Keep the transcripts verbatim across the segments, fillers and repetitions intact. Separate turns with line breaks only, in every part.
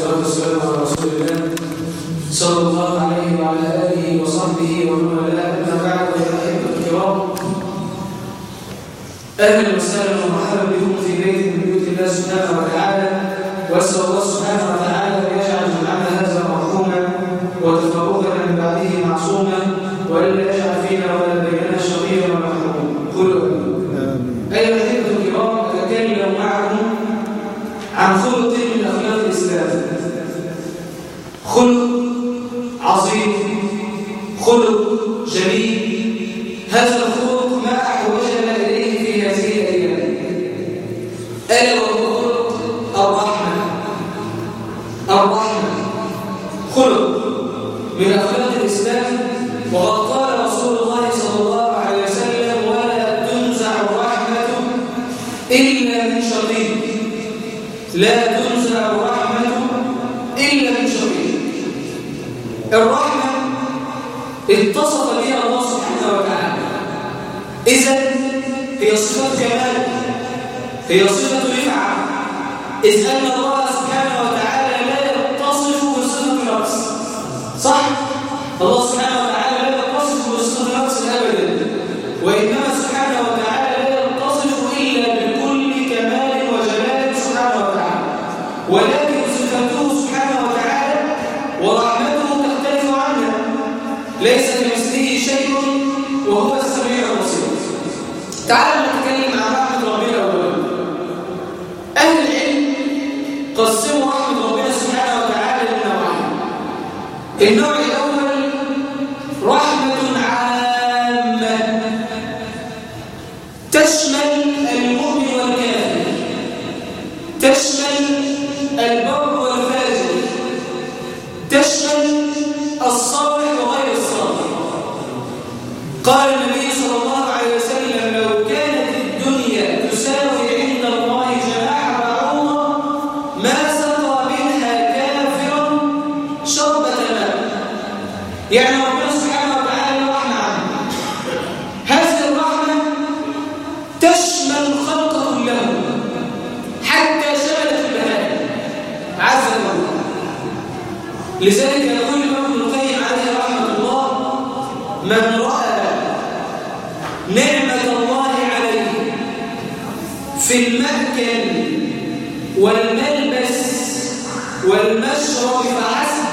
والصلاة والسلام على رسول الله صلى الله عليه وعلى آله وصحبه ومن والاه. أما بعد، يا أحبة الكرام، أهلا وسهلا ومرحبا بكم في بيت من بيوت الله سبحانه وتعالى، وأسأل الله سبحانه وتعالى أن يجعل جمعنا هذا مرحوما وتفرقنا من بعده معصوما، وألا يجعل فينا ولا بيننا شقيا ولا محروما. قولوا آمين. أيها الأحبة الكرام، أتكلم معكم عن خلق من أخلاق الإسلام، خلق عظيم، خلق جميل. هذا الخلق ما أحوجنا إليه في هذه الأيام، ألا وهو خلق الرحمة. الرحمة خلق من أخلاق الإسلام، وقد قال رسول الله صلى الله عليه وسلم: ولا تنزع الرحمة إلا من شقيق. لا تنزع الرحمة إلا من شقيق. الرحمة اتصف بها الله سبحانه وتعالى، إذن هي صفة كمال، هي صفة رفعة، إذ أن الله سبحانه وتعالى لا يتصف بصفة نقص. صح؟ الله سبحانه وتعالى لا يتصف بصفة نقص أبدا، وإنما سبحانه وتعالى لا يتصف إلا بكل كمال وجلال سبحانه وتعالى، ولكن صفته سبحانه وتعالى ورحمته تختلف عنها، ليس كمثله شيء وهو السميع البصير. تعالوا نتكلم عن رحمة ربنا أولا. أهل العلم قسموا رحمة ربنا سبحانه وتعالى لنوعين. النوع الأول رحمة عامة تشمل المؤمن والكافر، تشمل البر والفاجر، تشمل الصالح وغير الصالح. قال النبي صلى الله عليه وسلم: لو كانت الدنيا تساوي عند الله جناح بعوضة ما سقى منها كافرا شربة ماء. يعني ربنا سبحانه وتعالى رحمة عنه. هذه الرحمة تشمل الخلق كله حتى شملت البهائم عز وجل. لذلك يقول الإمام ابن القيم عليه رحمة الله: من رأى نعمة الله عليه في المأكل والملبس والمشرب فحسب.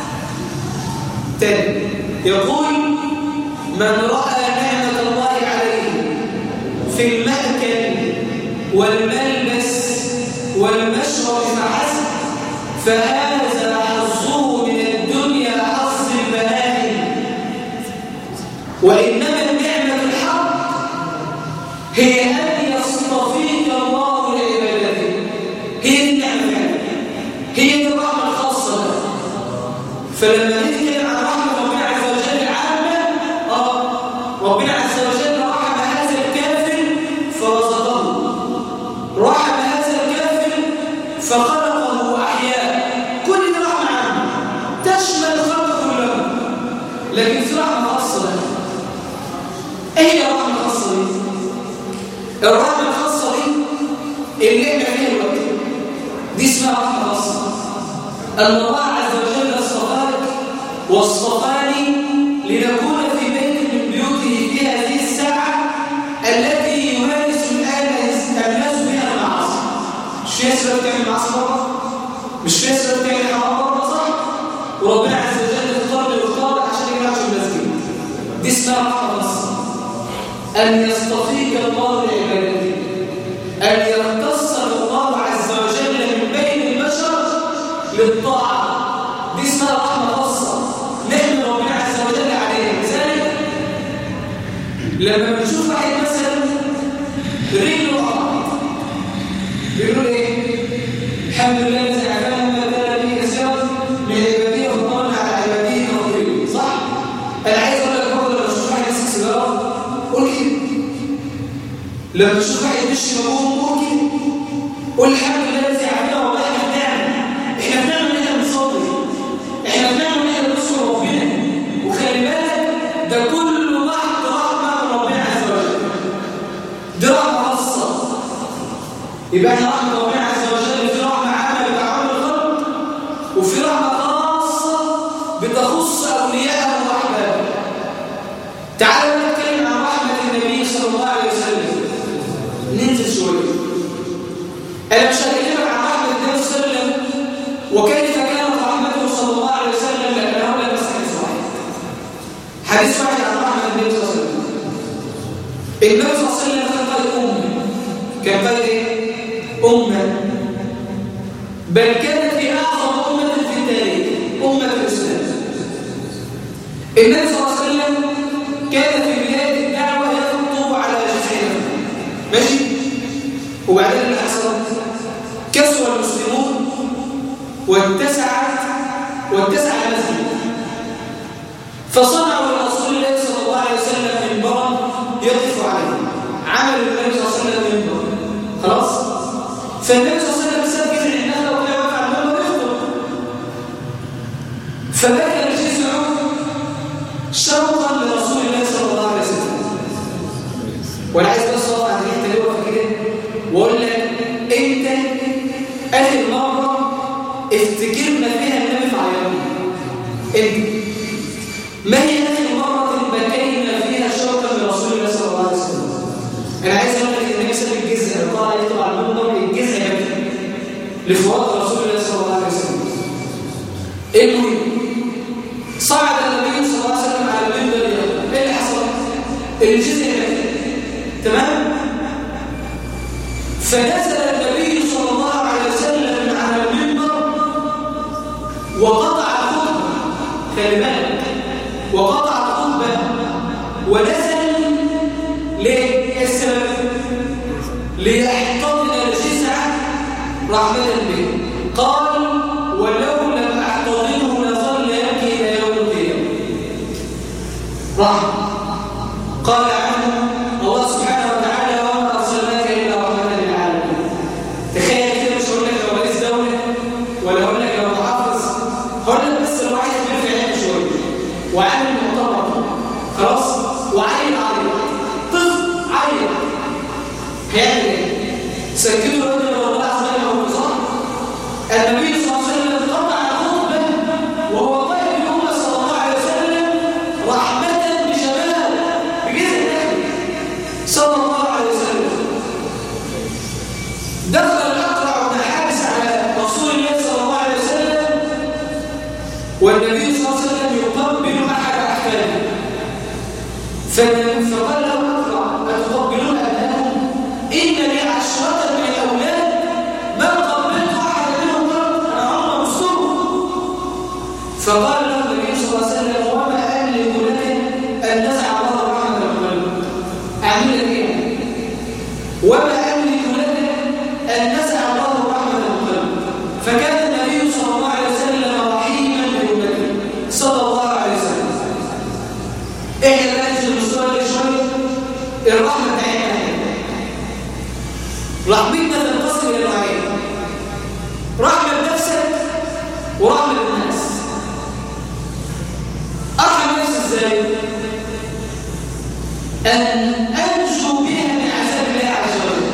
تاني يقول: من رأى نعمة الله عليه في المأكل والملبس والمشرب فحسب، فهذا حظه من الدنيا حظ البهائم. وإنما النعمة الحق هي أن يصطفيك الله لعبادته. هي النعمة، هي الرحمة الخاصة. فلما نتكلم عن رحمة ربنا عز وجل العامة، آه ربنا عز وجل رحم هذا الكافر فرزقه، رحم هذا الكافر فخلقه وأحياه. كل دي رحمة عامة تشمل الخلق كله، لكن في رحمة خاصة. ايه هي الرحمة الخاصة دي؟ الرحمة الخاصة دي اللي احنا فيها دلوقتي دي اسمها رحمة خاصة. أن الله عز وجل اصطفاك واصطفاني لنكون في بيت من بيوته في هذه الساعة التي يمارس الآن الناس بها المعاصي. مش فيها سبب تعمل معاصي بره؟ مش فيها سبب تعمل حرام بره؟ صح؟ وربنا عز وجل اختار لي واختارك عشان يجمعك في المسجد. دي اسمها رحمة خاصة. أن يصطفيك الله لعبادته، أن يختص الله عز وجل من بين البشر للطاعة. دي اسمها رحمة خاصة نحمد ربنا عز وجل عليها. لذلك لما بنشوف واحد مثلا رجله قطعت، بيقول ايه؟ الحمد لله الذي عافانا مما كان به كثيرا من عباده وفضلنا على عباده كثيرين. صح؟ أنا عايز أقول لك برضه لما تشوف واحد يمسك سيجارة قول كده، لما تشوف واحد يمشي مبوم قول كده، قول الحمد لله الذي عافانا. والله احنا بنعمل احنا بنعمل ان احنا بنصلي، احنا بنعمل ان احنا بنذكر ربنا. وخلي بالك ده كله محض رحمة من ربنا عز وجل. دي رحمة خاصة. يبقى احنا رحمة ربنا عز وجل في رحمة عامة بتعامل الخلق، وكيف كانت رحمته صلى الله عليه وسلم لأنه لا يمس حديث واحد حديث واحد عن رحمة النبي صلى الله عليه وسلم. النبي صلى الله عليه وسلم كان قائد أمة كان قائد إيه؟ أمة بل كانت في أعظم أمة في التاريخ أمة الإسلام. النبي صلى الله عليه وسلم كان في بداية الدعوة يخطب على جزيرة ماشي وبعدين اللي حصل كسر المسلمون واتسعت واتسع المسجد فصنعوا لرسول الله صلى الله عليه وسلم منبرا يقف عليه عمل النبي صلى الله عليه وسلم منبر خلاص فالنبي صلى الله عليه وسلم ساب جزء النخله وكان واقف على المنبر يخطب فبكى الجزع شوقا لرسول الله صلى الله عليه وسلم. وانا عايز بس اقف عند الحته دي وقفه كده واقول لك انت اخر مره افتكرنا فيها النبي في عيوننا انت ما هي اخر مره بكينا فيها شوقا لرسول الله صلى الله عليه وسلم؟ انا عايز اقول لك النبي ساب الجزء اللي طالع يكتب على المنبر الجزء بكى لفراق رسول الله صلى الله عليه وسلم. المهم صعد النبي صلى الله عليه وسلم على المنبر يقول ايه اللي حصل؟ الجزء بكى تمام؟ فنزل النبي صلى الله عليه وسلم على المنبر وقطع الخطبة خلي بالك وقطع الخطبة ونزل ليه السبب؟ ليحتضن الجزع رحمة به قال ولو لم أحتضنه لظل يبكي إلى يوم القيامة رحمة قال عنه الله سبحانه وتعالى وما أرسلناك إلا رحمة للعالمين. تخيل كده مش هقول لك لو رئيس دولة ولا هقول لك لو محافظ هقول لك بس لو واحد بيرفع عينه شوية وعامل مؤتمر خلاص وعيل عيل طفل عيل هيعمل ايه؟ سكتوا الراجل والله عزيزي هو صح؟ النبي صلى الله عليه وسلم قطع الخطبة وهو قائد الأمة صلى الله عليه وسلم رحمة بشباب بجزء النبي صلى الله عليه وسلم. دخل الأقرع بن حابس على رسول الله صلى الله عليه وسلم والنبي صلى الله عليه وسلم يقبل أحد أحفاده فقال له الأقرع أتقبلون أبنائهم؟ إن لي عشرة من الأولاد ما قبلت أحد منهم قبل أنا عمر مصطفى. فقال له النبي صلى الله عليه وسلم وما أملك لك أن نزع الله رحمة القلب أعمل لك إيه؟ وما أملك لك أن نزع الله رحمة القلب. فكان النبي صلى الله عليه وسلم رحيما بأمته صلى الله عليه وسلم. إحنا لا نجد المستوى شوية الرحمة بتاعتنا رحمتنا تنقسم إلى نوعين رحمة بنفسك ورحمة بالناس. أرحم نفسي إزاي؟ أن أنجو بها من عذاب الله عز وجل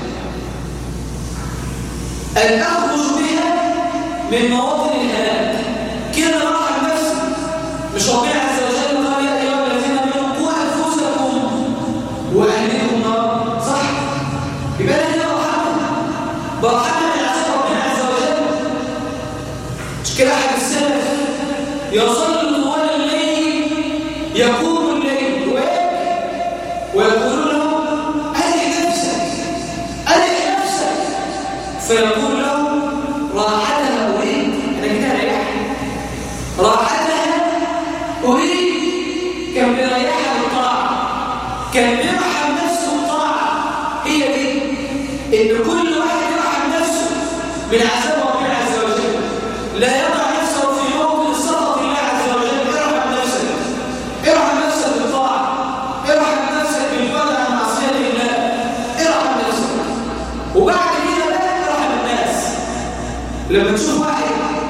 أن أخرج بها من مواطن الهلاك كده أرحم نفسي. مش ربنا عز وجل قال يا أيها الذين آمنوا قوا أنفسكم وأهليكم نار صح؟ يبقى أنا هنا برحمة برحمة من عذاب ربنا عز وجل. مش كده أحد السلف يصلي طوال الليل يقوم الليل ويقول له أرح نفسك أرح نفسك فيقول له راحتها أريد أنا كده ريح راحتها أريد كان بيريحها بالطاعة كان بيرحم نفسه بالطاعة. هي دي إن كل واحد يرحم نفسه من عذاب ربنا عز وجل لا يضع نفسه في موطن سخط الله عز وجل. ارحم نفسك ارحم نفسك بالطاعة ارحم نفسك بالبعد عن معصية الله ارحم نفسك وبعد كده بقى ارحم الناس. لما تشوف واحد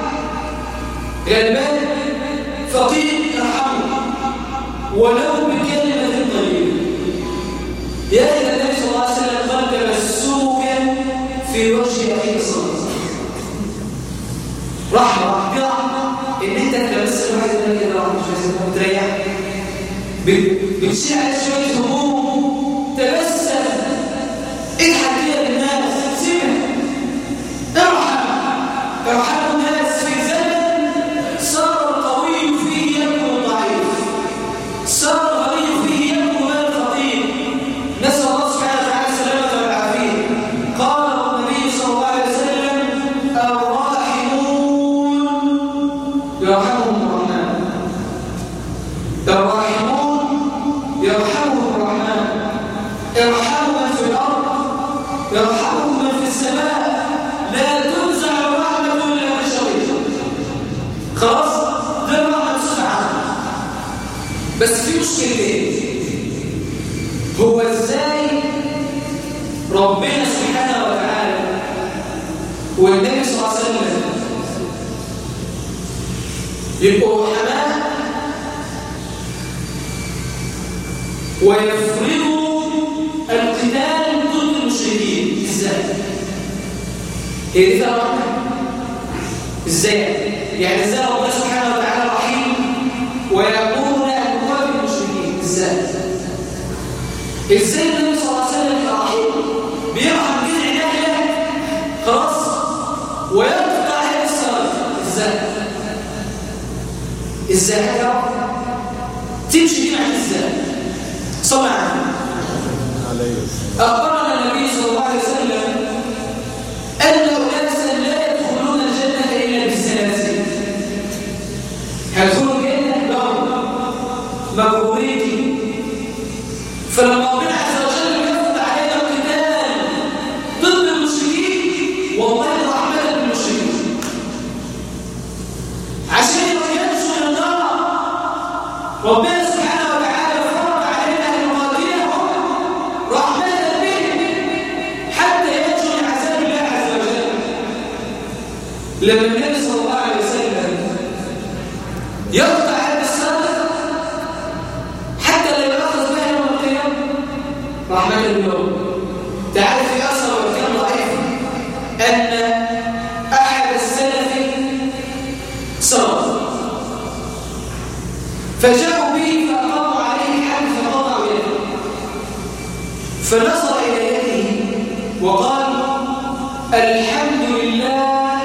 غلبان فقير ارحمه ولو بكلمة طيبة. يا أخي النبي صلى الله عليه وسلم قال تبسمك في وجه أخيك صلى رحمة رحمة إن أنت تبسم واحد من كده رحمة شوية وتريح بتشيع شوية هموم تبسم اضحك كده للناس سيبها ارحم ارحموا الناس يرحمهم الرحمن، الراحمون يرحمهم الرحمن، ارحموا من في الأرض يرحمهم من في السماء، لا تنزع الرحمة إلا من شريك. خلاص ده الرحمة سبحانه. بس في مشكلتين، هو ازاي ربنا سبحانه وتعالى والنبي صلى الله عليه وسلم يبقوا رحماء ويفرضوا القتال ضد المشركين؟ ازاي؟ هي دي فيها رحمة؟ ازاي؟ يعني ازاي ربنا سبحانه وتعالى رحيم ويأمرنا أن نقاتل المشركين؟ ازاي؟ ازاي النبي صلى الله عليه وسلم يبقى رحيم بيرحم جذع نخلة خلاص ويقطع عليه الصلاة؟ ازاي؟ ازاي هذا؟ تمشي دي معنى ازاي؟ صلى عليه أخبرنا النبي صلى الله عليه وسلم أن أناسا لا يدخلون الجنة إلا بالسلاسل. هيدخلوا الجنة لهم مبرورين، فلما ربنا عز وجل يفرض علينا القتال ضد المشركين والله رحمة بالمشركين عشان ينجوا من النار، ربنا سبحانه وتعالى فرض علينا أن نقاتلهم رحمة بهم حتى ينجوا من عذاب الله عز وجل. لما النبي صلى الله عليه وسلم يقطع هذا الصدر حتى لا يؤخذ بها يوم القيامة رحمة اليوم. تعرف في أثر وكان ضعيف أن أحد السلف سرق فجاءوا به فأقاموا عليه حد فقطعوا يده، فنظر إلى يده وقال الحمد لله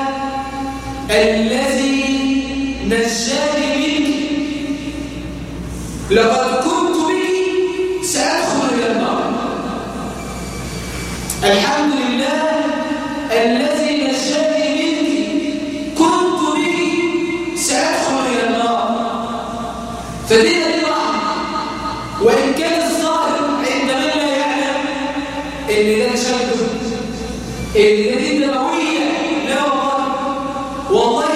الذي نجاني منك، لقد كنت به سأدخل إلى النار. الحمد لله الذي نجاني منك كنت به سأدخل إلى النار. فدي الرحمة، وإن كان الظاهر عند من لا يعلم إن ده تشدد، إن دي دموية، لا والله والله